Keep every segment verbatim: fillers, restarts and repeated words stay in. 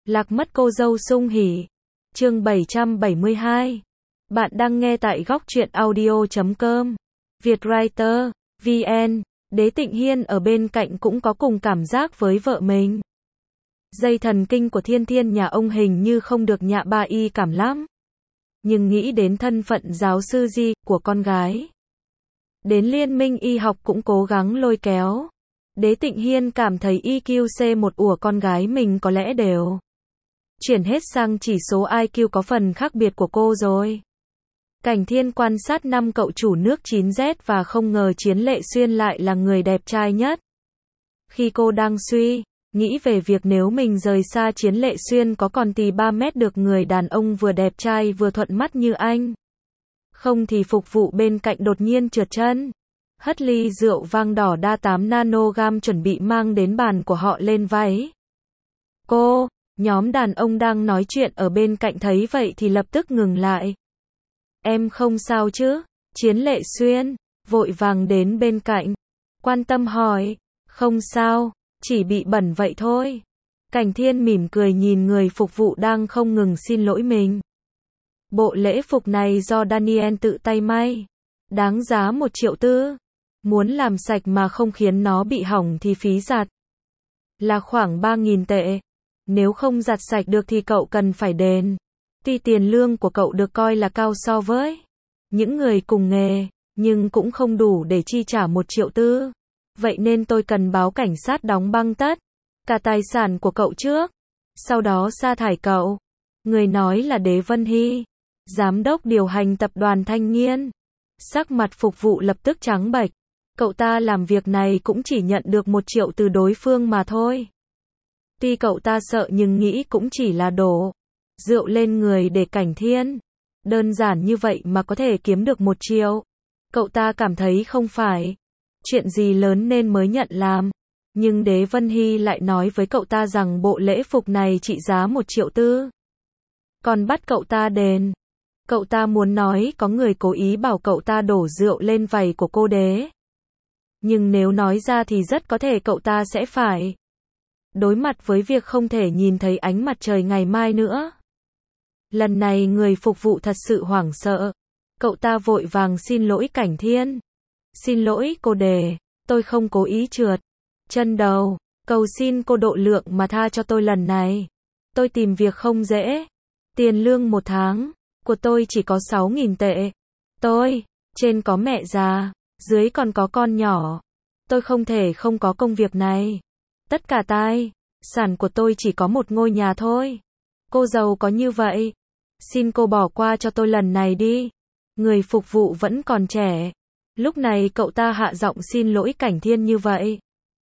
Lạc mất cô dâu sung hỉ. Chương bảy trăm bảy mươi hai. Bạn đang nghe tại góc truyện audio chấm com. Vietwriter, vê en. Đế Tịnh Hiên ở bên cạnh cũng có cùng cảm giác với vợ mình. Dây thần kinh của Thiên Thiên nhà ông hình như không được nhạ ba y cảm lắm. Nhưng nghĩ đến thân phận giáo sư Di của con gái. Đến liên minh y học cũng cố gắng lôi kéo. Đế Tịnh Hiên cảm thấy i kiu xê một của con gái mình có lẽ đều chuyển hết sang chỉ số i kiu có phần khác biệt của cô rồi. Cảnh Thiên quan sát năm cậu chủ nước chín Z và không ngờ Chiến Lệ Xuyên lại là người đẹp trai nhất. Khi cô đang suy nghĩ về việc nếu mình rời xa Chiến Lệ Xuyên có còn tì ba mét được người đàn ông vừa đẹp trai vừa thuận mắt như anh. Không thì phục vụ bên cạnh đột nhiên trượt chân. Hất ly rượu vang đỏ đa tám nanogam chuẩn bị mang đến bàn của họ lên váy. Cô, nhóm đàn ông đang nói chuyện ở bên cạnh thấy vậy thì lập tức ngừng lại. Em không sao chứ? Chiến Lệ Xuyên vội vàng đến bên cạnh, quan tâm hỏi. Không sao, chỉ bị bẩn vậy thôi. Cảnh Thiên mỉm cười nhìn người phục vụ đang không ngừng xin lỗi mình. Bộ lễ phục này do Daniel tự tay may, đáng giá một triệu tư. Muốn làm sạch mà không khiến nó bị hỏng thì phí giặt là khoảng ba nghìn tệ. Nếu không giặt sạch được thì cậu cần phải đền. Tuy tiền lương của cậu được coi là cao so với những người cùng nghề, nhưng cũng không đủ để chi trả một triệu tư. Vậy nên tôi cần báo cảnh sát đóng băng tất cả tài sản của cậu trước, sau đó sa thải cậu. Người nói là Đế Vân Hy, giám đốc điều hành tập đoàn Thanh Nghiên. Sắc mặt phục vụ lập tức trắng bệch. Cậu ta làm việc này cũng chỉ nhận được một triệu từ đối phương mà thôi. Tuy cậu ta sợ nhưng nghĩ cũng chỉ là đổ rượu lên người để Cảnh Thiên. Đơn giản như vậy mà có thể kiếm được một triệu. Cậu ta cảm thấy không phải chuyện gì lớn nên mới nhận làm. Nhưng Đế Vân Hy lại nói với cậu ta rằng bộ lễ phục này trị giá một triệu tư. Còn bắt cậu ta đền. Cậu ta muốn nói có người cố ý bảo cậu ta đổ rượu lên vảy của cô Đế. Nhưng nếu nói ra thì rất có thể cậu ta sẽ phải đối mặt với việc không thể nhìn thấy ánh mặt trời ngày mai nữa. Lần này người phục vụ thật sự hoảng sợ. Cậu ta vội vàng xin lỗi Cảnh Thiên. Xin lỗi cô Đề, tôi không cố ý trượt chân đầu. Cầu xin cô độ lượng mà tha cho tôi lần này. Tôi tìm việc không dễ. Tiền lương một tháng của tôi chỉ có sáu nghìn tệ. Tôi, trên có mẹ già, dưới còn có con nhỏ. Tôi không thể không có công việc này. Tất cả tài sản của tôi chỉ có một ngôi nhà thôi. Cô giàu có như vậy. Xin cô bỏ qua cho tôi lần này đi. Người phục vụ vẫn còn trẻ. Lúc này cậu ta hạ giọng xin lỗi Cảnh Thiên như vậy.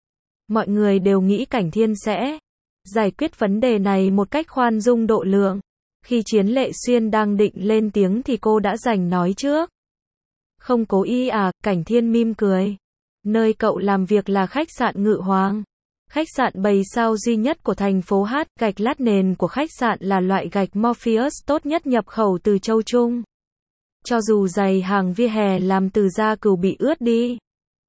Mọi người đều nghĩ Cảnh Thiên sẽ giải quyết vấn đề này một cách khoan dung độ lượng. Khi Chiến Lệ Xuyên đang định lên tiếng thì cô đã giành nói trước. Không cố ý à? Cảnh Thiên mỉm cười. Nơi cậu làm việc là khách sạn Ngự Hoàng. Khách sạn bảy sao duy nhất của thành phố H. Gạch lát nền của khách sạn là loại gạch Morpheus tốt nhất nhập khẩu từ châu Trung. Cho dù giày hàng vỉa hè làm từ da cừu bị ướt đi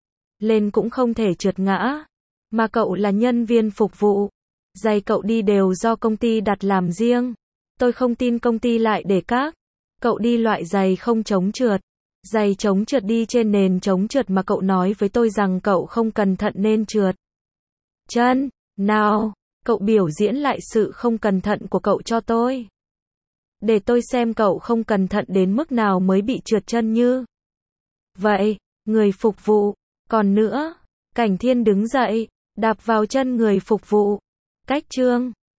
lên cũng không thể trượt ngã. Mà cậu là nhân viên phục vụ. Giày cậu đi đều do công ty đặt làm riêng. Tôi không tin công ty lại để các cậu đi loại giày không chống trượt. Giày chống trượt đi trên nền chống trượt mà cậu nói với tôi rằng cậu không cẩn thận nên trượt chân. Nào, cậu biểu diễn lại sự không cẩn thận của cậu cho tôi. Để tôi xem cậu không cẩn thận đến mức nào mới bị trượt chân như vậy. Người phục vụ. Còn nữa, Cảnh Thiên đứng dậy, đạp vào chân người phục vụ. Cách chương